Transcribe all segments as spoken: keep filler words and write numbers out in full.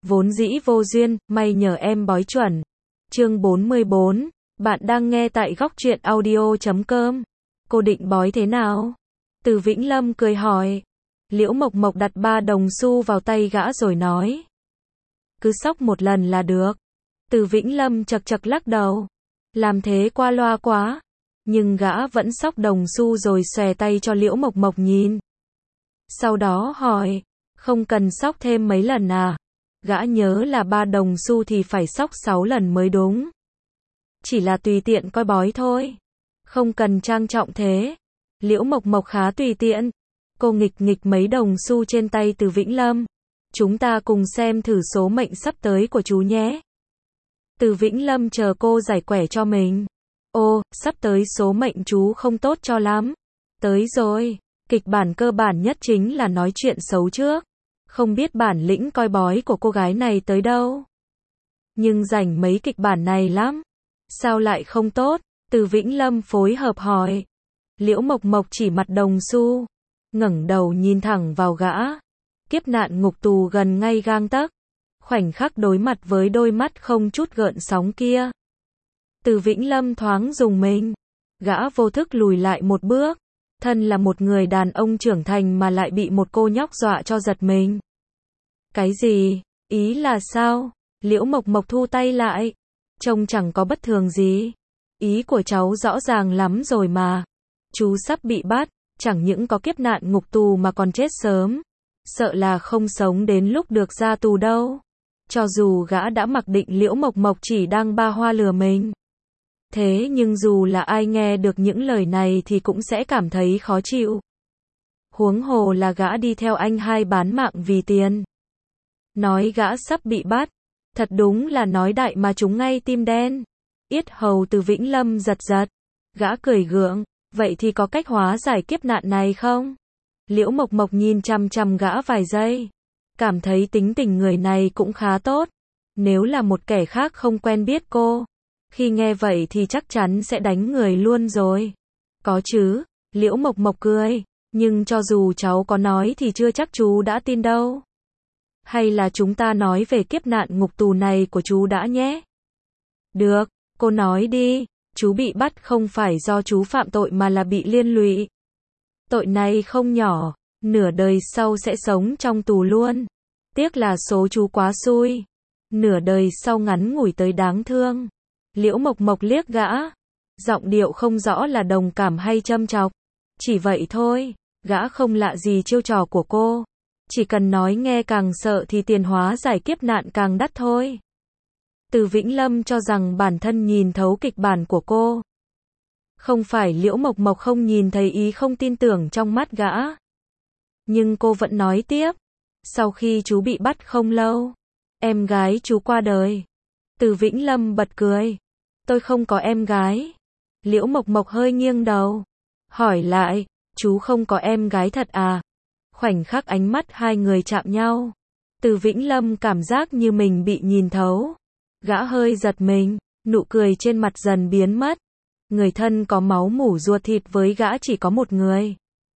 Vốn dĩ vô duyên, may nhờ em bói chuẩn. Chương bốn mươi bốn, bạn đang nghe tại góc truyện audio chấm com. Cô định bói thế nào? Từ Vĩnh Lâm cười hỏi. Liễu Mộc Mộc đặt ba đồng xu vào tay gã rồi nói. Cứ xóc một lần là được. Từ Vĩnh Lâm chật chật lắc đầu. Làm thế qua loa quá. Nhưng gã vẫn xóc đồng xu rồi xòe tay cho Liễu Mộc Mộc nhìn. Sau đó hỏi, không cần xóc thêm mấy lần à? Gã nhớ là ba đồng xu thì phải xóc sáu lần mới đúng. Chỉ là tùy tiện coi bói thôi. Không cần trang trọng thế. Liễu Mộc Mộc khá tùy tiện. Cô nghịch nghịch mấy đồng xu trên tay Từ Vĩnh Lâm. Chúng ta cùng xem thử số mệnh sắp tới của chú nhé. Từ Vĩnh Lâm chờ cô giải quẻ cho mình. Ô, sắp tới số mệnh chú không tốt cho lắm. Tới rồi. Kịch bản cơ bản nhất chính là nói chuyện xấu trước. Không biết bản lĩnh coi bói của cô gái này tới đâu. Nhưng rảnh mấy kịch bản này lắm. Sao lại không tốt? Từ Vĩnh Lâm phối hợp hỏi. Liễu Mộc Mộc chỉ mặt đồng xu. Ngẩng đầu nhìn thẳng vào gã. Kiếp nạn ngục tù gần ngay gang tấc. Khoảnh khắc đối mặt với đôi mắt không chút gợn sóng kia. Từ Vĩnh Lâm thoáng rùng mình. Gã vô thức lùi lại một bước. Thân là một người đàn ông trưởng thành mà lại bị một cô nhóc dọa cho giật mình. Cái gì? Ý là sao? Liễu Mộc Mộc thu tay lại. Trông chẳng có bất thường gì. Ý của cháu rõ ràng lắm rồi mà. Chú sắp bị bắt, chẳng những có kiếp nạn ngục tù mà còn chết sớm. Sợ là không sống đến lúc được ra tù đâu. Cho dù gã đã mặc định Liễu Mộc Mộc chỉ đang ba hoa lừa mình. Thế nhưng dù là ai nghe được những lời này thì cũng sẽ cảm thấy khó chịu. Huống hồ là gã đi theo anh hai bán mạng vì tiền. Nói gã sắp bị bắt. Thật đúng là nói đại mà trúng ngay tim đen. Yết hầu Từ Vĩnh Lâm giật giật. Gã cười gượng. Vậy thì có cách hóa giải kiếp nạn này không? Liễu Mộc Mộc nhìn chằm chằm gã vài giây. Cảm thấy tính tình người này cũng khá tốt. Nếu là một kẻ khác không quen biết cô. Khi nghe vậy thì chắc chắn sẽ đánh người luôn rồi. Có chứ, Liễu Mộc Mộc cười. Nhưng cho dù cháu có nói thì chưa chắc chú đã tin đâu. Hay là chúng ta nói về kiếp nạn ngục tù này của chú đã nhé? Được, cô nói đi. Chú bị bắt không phải do chú phạm tội mà là bị liên lụy. Tội này không nhỏ. Nửa đời sau sẽ sống trong tù luôn. Tiếc là số chú quá xui. Nửa đời sau ngắn ngủi tới đáng thương. Liễu Mộc Mộc liếc gã. Giọng điệu không rõ là đồng cảm hay châm chọc. Chỉ vậy thôi. Gã không lạ gì chiêu trò của cô. Chỉ cần nói nghe càng sợ thì tiền hóa giải kiếp nạn càng đắt thôi. Từ Vĩnh Lâm cho rằng bản thân nhìn thấu kịch bản của cô. Không phải Liễu Mộc Mộc không nhìn thấy ý không tin tưởng trong mắt gã. Nhưng cô vẫn nói tiếp. Sau khi chú bị bắt không lâu, em gái chú qua đời. Từ Vĩnh Lâm bật cười. Tôi không có em gái. Liễu Mộc Mộc hơi nghiêng đầu. Hỏi lại, chú không có em gái thật à? Khoảnh khắc ánh mắt hai người chạm nhau. Từ Vĩnh Lâm cảm giác như mình bị nhìn thấu. Gã hơi giật mình, nụ cười trên mặt dần biến mất. Người thân có máu mủ ruột thịt với gã chỉ có một người.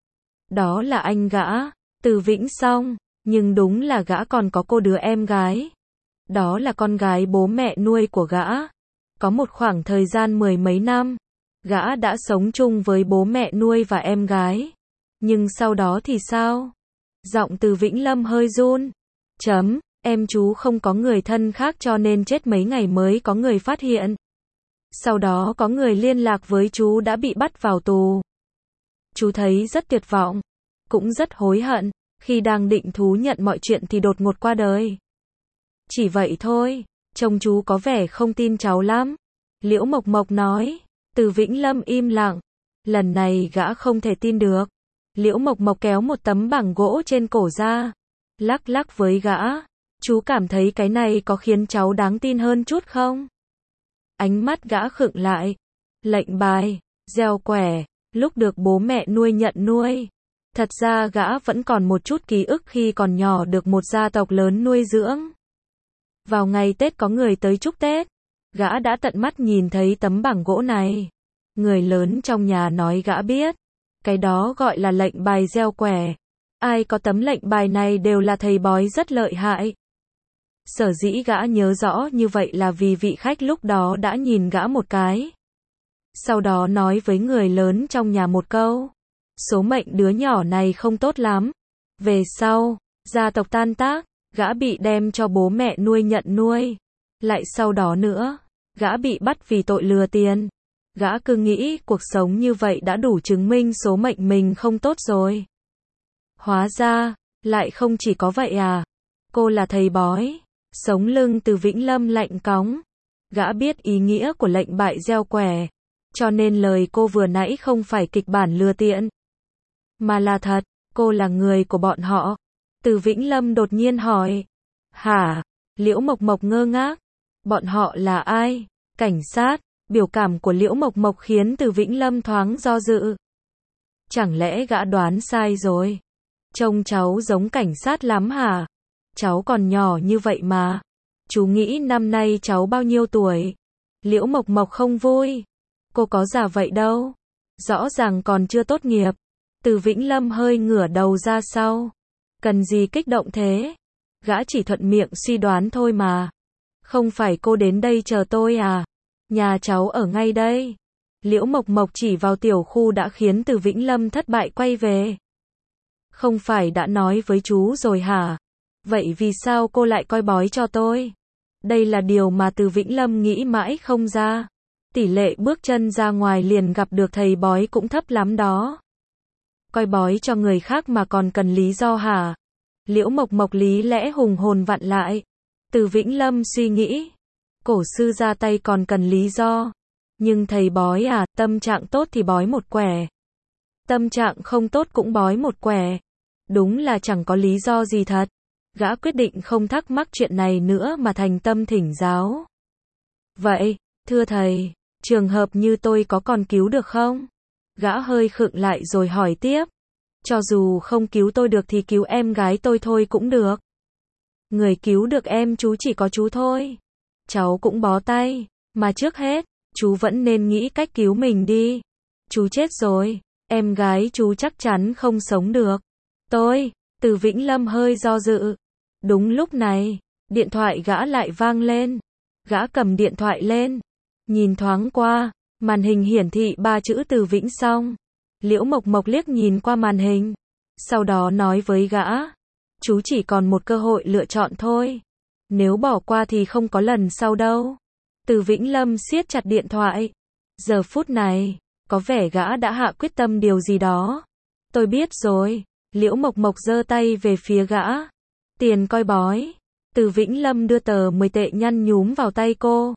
Đó là anh gã, Từ Vĩnh Song. Nhưng đúng là gã còn có cô đứa em gái. Đó là con gái bố mẹ nuôi của gã. Có một khoảng thời gian mười mấy năm, gã đã sống chung với bố mẹ nuôi và em gái. Nhưng sau đó thì sao? Giọng Từ Vĩnh Lâm hơi run. Chấm, em chú không có người thân khác cho nên chết mấy ngày mới có người phát hiện. Sau đó có người liên lạc với chú đã bị bắt vào tù. Chú thấy rất tuyệt vọng, cũng rất hối hận. Khi đang định thú nhận mọi chuyện thì đột ngột qua đời. Chỉ vậy thôi, trông chú có vẻ không tin cháu lắm. Liễu Mộc Mộc nói. Từ Vĩnh Lâm im lặng. Lần này gã không thể tin được. Liễu Mộc Mộc kéo một tấm bảng gỗ trên cổ ra. Lắc lắc với gã. Chú cảm thấy cái này có khiến cháu đáng tin hơn chút không? Ánh mắt gã khựng lại. Lệnh bài, gieo quẻ, lúc được bố mẹ nuôi nhận nuôi. Thật ra gã vẫn còn một chút ký ức khi còn nhỏ được một gia tộc lớn nuôi dưỡng. Vào ngày Tết có người tới chúc Tết. Gã đã tận mắt nhìn thấy tấm bảng gỗ này. Người lớn trong nhà nói gã biết. Cái đó gọi là lệnh bài gieo quẻ. Ai có tấm lệnh bài này đều là thầy bói rất lợi hại. Sở dĩ gã nhớ rõ như vậy là vì vị khách lúc đó đã nhìn gã một cái. Sau đó nói với người lớn trong nhà một câu. Số mệnh đứa nhỏ này không tốt lắm. Về sau, gia tộc tan tác, gã bị đem cho bố mẹ nuôi nhận nuôi. Lại sau đó nữa, gã bị bắt vì tội lừa tiền. Gã cứ nghĩ cuộc sống như vậy đã đủ chứng minh số mệnh mình không tốt rồi. Hóa ra, lại không chỉ có vậy à. Cô là thầy bói. Sống lưng Từ Vĩnh Lâm lạnh cóng. Gã biết ý nghĩa của lệnh bại gieo quẻ. Cho nên lời cô vừa nãy không phải kịch bản lừa tiện. Mà là thật, cô là người của bọn họ. Từ Vĩnh Lâm đột nhiên hỏi. Hả? Liễu Mộc Mộc ngơ ngác. Bọn họ là ai? Cảnh sát. Biểu cảm của Liễu Mộc Mộc khiến Từ Vĩnh Lâm thoáng do dự. Chẳng lẽ gã đoán sai rồi? Trông cháu giống cảnh sát lắm hả? Cháu còn nhỏ như vậy mà. Chú nghĩ năm nay cháu bao nhiêu tuổi? Liễu Mộc Mộc không vui. Cô có già vậy đâu. Rõ ràng còn chưa tốt nghiệp. Từ Vĩnh Lâm hơi ngửa đầu ra sau. Cần gì kích động thế? Gã chỉ thuận miệng suy đoán thôi mà. Không phải cô đến đây chờ tôi à? Nhà cháu ở ngay đây. Liễu Mộc Mộc chỉ vào tiểu khu đã khiến Từ Vĩnh Lâm thất bại quay về. Không phải đã nói với chú rồi hả? Vậy vì sao cô lại coi bói cho tôi? Đây là điều mà Từ Vĩnh Lâm nghĩ mãi không ra. Tỷ lệ bước chân ra ngoài liền gặp được thầy bói cũng thấp lắm đó. Coi bói cho người khác mà còn cần lý do hả? Liễu Mộc Mộc lý lẽ hùng hồn vặn lại. Từ Vĩnh Lâm suy nghĩ. Cổ sư ra tay còn cần lý do. Nhưng thầy bói à, tâm trạng tốt thì bói một quẻ. Tâm trạng không tốt cũng bói một quẻ. Đúng là chẳng có lý do gì thật. Gã quyết định không thắc mắc chuyện này nữa mà thành tâm thỉnh giáo. Vậy, thưa thầy, trường hợp như tôi có còn cứu được không? Gã hơi khựng lại rồi hỏi tiếp. Cho dù không cứu tôi được thì cứu em gái tôi thôi cũng được. Người cứu được em chú chỉ có chú thôi. Cháu cũng bó tay, mà trước hết, chú vẫn nên nghĩ cách cứu mình đi. Chú chết rồi, em gái chú chắc chắn không sống được. Tôi, Từ Vĩnh Lâm hơi do dự. Đúng lúc này, điện thoại gã lại vang lên. Gã cầm điện thoại lên, nhìn thoáng qua, màn hình hiển thị ba chữ Từ Vĩnh Song. Liễu Mộc Mộc liếc nhìn qua màn hình, sau đó nói với gã, chú chỉ còn một cơ hội lựa chọn thôi. Nếu bỏ qua thì không có lần sau đâu. Từ Vĩnh Lâm siết chặt điện thoại. Giờ phút này, có vẻ gã đã hạ quyết tâm điều gì đó. Tôi biết rồi. Liễu Mộc Mộc giơ tay về phía gã. Tiền coi bói. Từ Vĩnh Lâm đưa tờ mười tệ nhăn nhúm vào tay cô.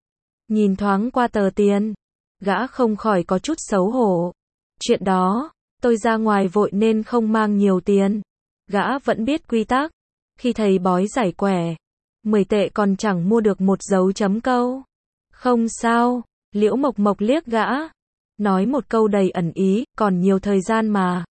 Nhìn thoáng qua tờ tiền, gã không khỏi có chút xấu hổ. Chuyện đó, tôi ra ngoài vội nên không mang nhiều tiền. Gã vẫn biết quy tắc. Khi thầy bói giải quẻ, mười tệ còn chẳng mua được một dấu chấm câu. Không sao, Liễu Mộc Mộc liếc gã. Nói một câu đầy ẩn ý, còn nhiều thời gian mà.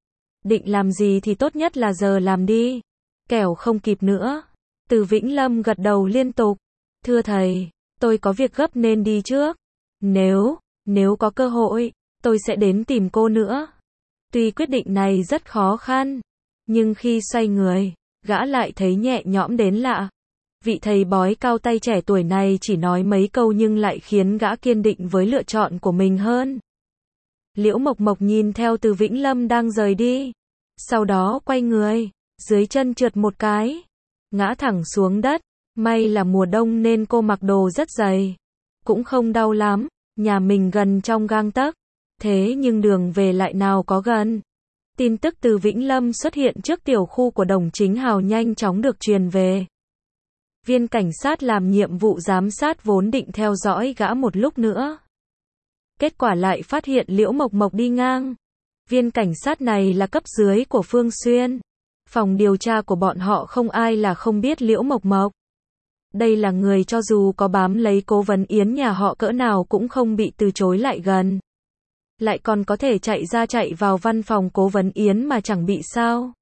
Định làm gì thì tốt nhất là giờ làm đi. Kẻo không kịp nữa. Từ Vĩnh Lâm gật đầu liên tục. Thưa thầy, tôi có việc gấp nên đi trước. Nếu, nếu có cơ hội, tôi sẽ đến tìm cô nữa. Tuy quyết định này rất khó khăn, nhưng khi xoay người, gã lại thấy nhẹ nhõm đến lạ. Vị thầy bói cao tay trẻ tuổi này chỉ nói mấy câu nhưng lại khiến gã kiên định với lựa chọn của mình hơn. Liễu Mộc Mộc nhìn theo Từ Vĩnh Lâm đang rời đi. Sau đó quay người, dưới chân trượt một cái, ngã thẳng xuống đất. May là mùa đông nên cô mặc đồ rất dày. Cũng không đau lắm, nhà mình gần trong gang tấc. Thế nhưng đường về lại nào có gần. Tin tức từ Vĩnh Lâm xuất hiện trước tiểu khu của Đồng Chính Hào nhanh chóng được truyền về. Viên cảnh sát làm nhiệm vụ giám sát vốn định theo dõi gã một lúc nữa. Kết quả lại phát hiện Liễu Mộc Mộc đi ngang. Viên cảnh sát này là cấp dưới của Phương Xuyên. Phòng điều tra của bọn họ không ai là không biết Liễu Mộc Mộc. Đây là người cho dù có bám lấy Cố Vấn Yến nhà họ cỡ nào cũng không bị từ chối lại gần. Lại còn có thể chạy ra chạy vào văn phòng Cố Vấn Yến mà chẳng bị sao.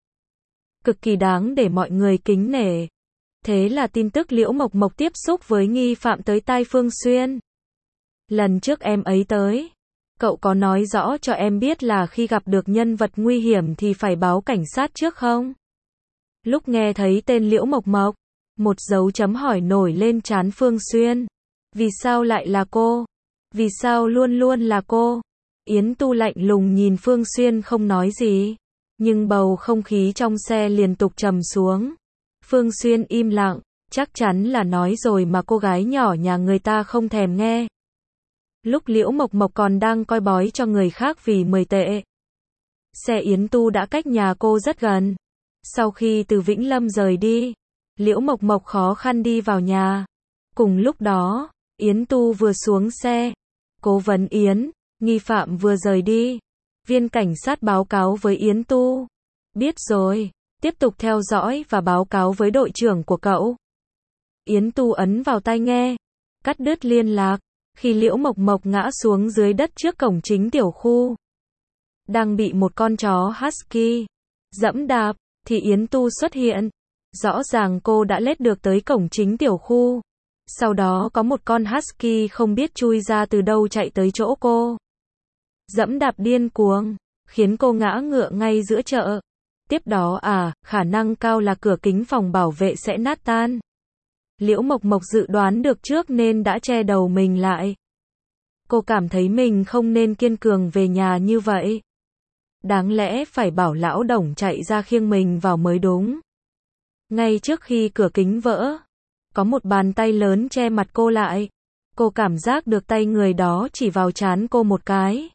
Cực kỳ đáng để mọi người kính nể. Thế là tin tức Liễu Mộc Mộc tiếp xúc với nghi phạm tới tai Phương Xuyên. Lần trước em ấy tới, cậu có nói rõ cho em biết là khi gặp được nhân vật nguy hiểm thì phải báo cảnh sát trước không? Lúc nghe thấy tên Liễu Mộc Mộc, Một dấu chấm hỏi nổi lên trán Phương Xuyên. Vì sao lại là cô? Vì sao luôn luôn là cô? Yến Tu lạnh lùng nhìn Phương Xuyên không nói gì. Nhưng bầu không khí trong xe liên tục trầm xuống. Phương Xuyên im lặng, chắc chắn là nói rồi mà cô gái nhỏ nhà người ta không thèm nghe. Lúc Liễu Mộc Mộc còn đang coi bói cho người khác vì mười tệ. Xe Yến Tu đã cách nhà cô rất gần. Sau khi từ Vĩnh Lâm rời đi, Liễu Mộc Mộc khó khăn đi vào nhà. Cùng lúc đó, Yến Tu vừa xuống xe. Cố vấn Yến, nghi phạm vừa rời đi. Viên cảnh sát báo cáo với Yến Tu. Biết rồi, tiếp tục theo dõi và báo cáo với đội trưởng của cậu. Yến Tu ấn vào tai nghe, cắt đứt liên lạc. Khi Liễu Mộc Mộc ngã xuống dưới đất trước cổng chính tiểu khu, đang bị một con chó husky dẫm đạp, thì Yến Tu xuất hiện. Rõ ràng cô đã lết được tới cổng chính tiểu khu. Sau đó có một con husky không biết chui ra từ đâu chạy tới chỗ cô. Dẫm đạp điên cuồng, khiến cô ngã ngựa ngay giữa chợ. Tiếp đó à, khả năng cao là cửa kính phòng bảo vệ sẽ nát tan. Liễu Mộc Mộc dự đoán được trước nên đã che đầu mình lại. Cô cảm thấy mình không nên kiên cường về nhà như vậy. Đáng lẽ phải bảo lão Đồng chạy ra khiêng mình vào mới đúng. Ngay trước khi cửa kính vỡ, có một bàn tay lớn che mặt cô lại. Cô cảm giác được tay người đó chỉ vào trán cô một cái.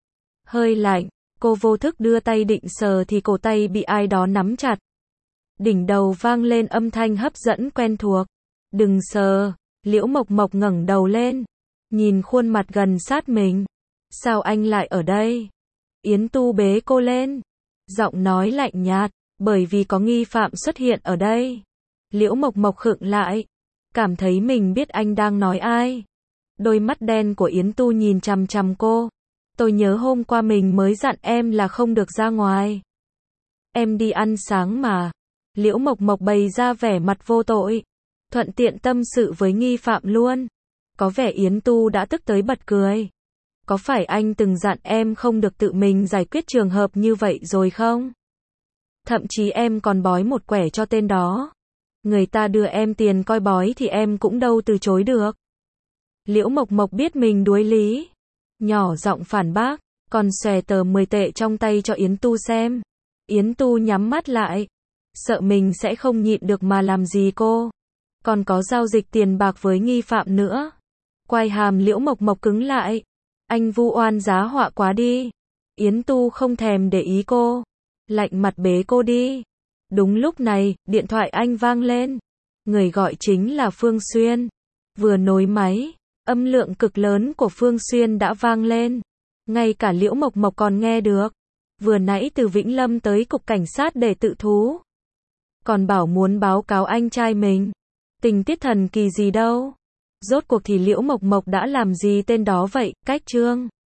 Hơi lạnh, cô vô thức đưa tay định sờ thì cổ tay bị ai đó nắm chặt. Đỉnh đầu vang lên âm thanh hấp dẫn quen thuộc. Đừng sờ. Liễu Mộc Mộc ngẩng đầu lên, nhìn khuôn mặt gần sát mình. Sao anh lại ở đây? Yến Tu bế cô lên, giọng nói lạnh nhạt, bởi vì có nghi phạm xuất hiện ở đây. Liễu Mộc Mộc khựng lại, cảm thấy mình biết anh đang nói ai. Đôi mắt đen của Yến Tu nhìn chằm chằm cô. Tôi nhớ hôm qua mình mới dặn em là không được ra ngoài. Em đi ăn sáng mà. Liễu Mộc Mộc bày ra vẻ mặt vô tội, thuận tiện tâm sự với nghi phạm luôn. Có vẻ Yến Tu đã tức tới bật cười. Có phải anh từng dặn em không được tự mình giải quyết trường hợp như vậy rồi không? Thậm chí em còn bói một quẻ cho tên đó. Người ta đưa em tiền coi bói thì em cũng đâu từ chối được. Liễu Mộc Mộc biết mình đuối lý, nhỏ giọng phản bác, còn xòe tờ mười tệ trong tay cho Yến Tu xem. Yến Tu nhắm mắt lại, sợ mình sẽ không nhịn được mà làm gì cô. Còn có giao dịch tiền bạc với nghi phạm nữa. Quai hàm Liễu Mộc Mộc cứng lại. Anh vu oan giá họa quá đi. Yến Tu không thèm để ý cô, lạnh mặt bế cô đi. Đúng lúc này, điện thoại anh vang lên. Người gọi chính là Phương Xuyên. Vừa nối máy, âm lượng cực lớn của Phương Xuyên đã vang lên. Ngay cả Liễu Mộc Mộc còn nghe được. Vừa nãy từ Vĩnh Lâm tới cục cảnh sát để tự thú. Còn bảo muốn báo cáo anh trai mình. Tình tiết thần kỳ gì đâu. Rốt cuộc thì Liễu Mộc Mộc đã làm gì tên đó vậy? Cách chương